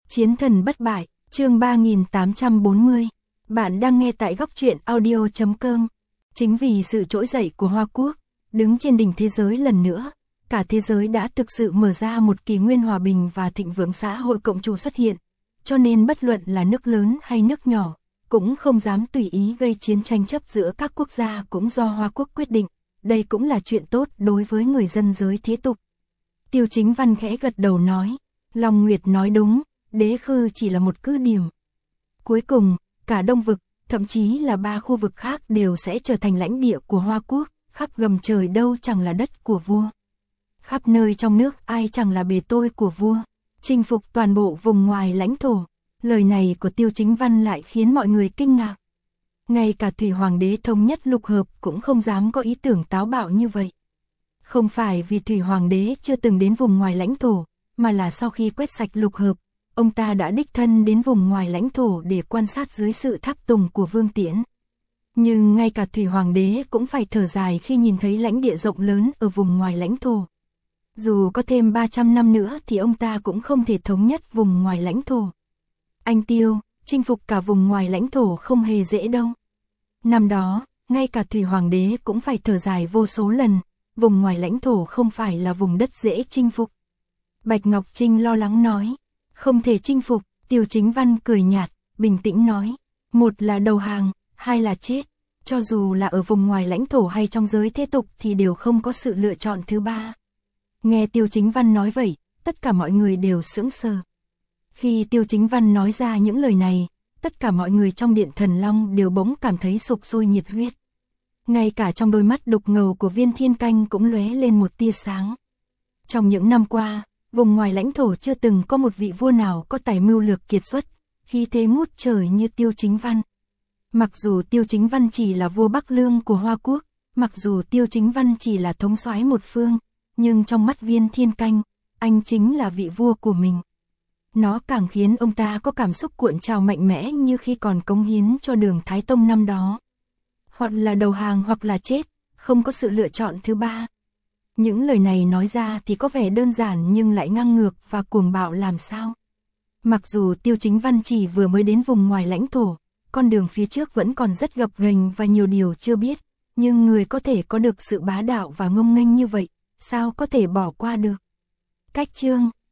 Chiến thần bất bại, chương 3840. Bạn đang nghe tại góc truyện audio.com. Chính vì sự trỗi dậy của Hoa Quốc, đứng trên đỉnh thế giới lần nữa, cả thế giới đã thực sự mở ra một kỷ nguyên hòa bình và thịnh vượng, xã hội cộng chủ xuất hiện. Cho nên bất luận là nước lớn hay nước nhỏ, cũng không dám tùy ý gây chiến tranh chấp giữa các quốc gia, cũng do Hoa Quốc quyết định. Đây cũng là chuyện tốt đối với người dân giới thế tục. Tiêu Chính Văn khẽ gật đầu nói, Long Nguyệt nói đúng, Đế Khư chỉ là một cứ điểm. Cuối cùng, cả Đông Vực, thậm chí là 3 khu vực khác đều sẽ trở thành lãnh địa của Hoa Quốc, khắp gầm trời đâu chẳng là đất của vua. Khắp nơi trong nước ai chẳng là bề tôi của vua, chinh phục toàn bộ vùng ngoài lãnh thổ. Lời này của Tiêu Chính Văn lại khiến mọi người kinh ngạc. Ngay cả Thủy Hoàng đế thống nhất lục hợp cũng không dám có ý tưởng táo bạo như vậy. Không phải vì Thủy Hoàng đế chưa từng đến vùng ngoài lãnh thổ, mà là sau khi quét sạch lục hợp, ông ta đã đích thân đến vùng ngoài lãnh thổ để quan sát dưới sự tháp tùng của Vương Tiễn. Nhưng ngay cả Thủy Hoàng đế cũng phải thở dài khi nhìn thấy lãnh địa rộng lớn ở vùng ngoài lãnh thổ. Dù có thêm 300 năm nữa thì ông ta cũng không thể thống nhất vùng ngoài lãnh thổ. Anh Tiêu, chinh phục cả vùng ngoài lãnh thổ không hề dễ đâu. Năm đó, ngay cả Thủy Hoàng đế cũng phải thở dài vô số lần, vùng ngoài lãnh thổ không phải là vùng đất dễ chinh phục. Bạch Ngọc Trinh lo lắng nói, không thể chinh phục. Tiêu Chính Văn cười nhạt, bình tĩnh nói, một là đầu hàng, hai là chết. Cho dù là ở vùng ngoài lãnh thổ hay trong giới thế tục thì đều không có sự lựa chọn thứ ba. Nghe Tiêu Chính Văn nói vậy, tất cả mọi người đều sững sờ. Khi Tiêu Chính Văn nói ra những lời này, tất cả mọi người trong Điện Thần Long đều bỗng cảm thấy sục sôi nhiệt huyết. Ngay cả trong đôi mắt đục ngầu của Viên Thiên Canh cũng lóe lên một tia sáng. Trong những năm qua, vùng ngoài lãnh thổ chưa từng có một vị vua nào có tài mưu lược kiệt xuất, khí thế ngút trời như Tiêu Chính Văn. Mặc dù Tiêu Chính Văn chỉ là vua Bắc Lương của Hoa Quốc, mặc dù Tiêu Chính Văn chỉ là thống soái một phương, nhưng trong mắt Viên Thiên Canh, anh chính là vị vua của mình. Nó càng khiến ông ta có cảm xúc cuộn trào mạnh mẽ như khi còn cống hiến cho Đường Thái Tông năm đó. Hoặc là đầu hàng hoặc là chết, không có sự lựa chọn thứ ba. Những lời này nói ra thì có vẻ đơn giản nhưng lại ngang ngược và cuồng bạo làm sao. Mặc dù Tiêu Chính Văn chỉ vừa mới đến vùng ngoài lãnh thổ, con đường phía trước vẫn còn rất gập ghềnh và nhiều điều chưa biết, nhưng người có thể có được sự bá đạo và ngông nghênh như vậy, sao có thể bỏ qua được. Cách chương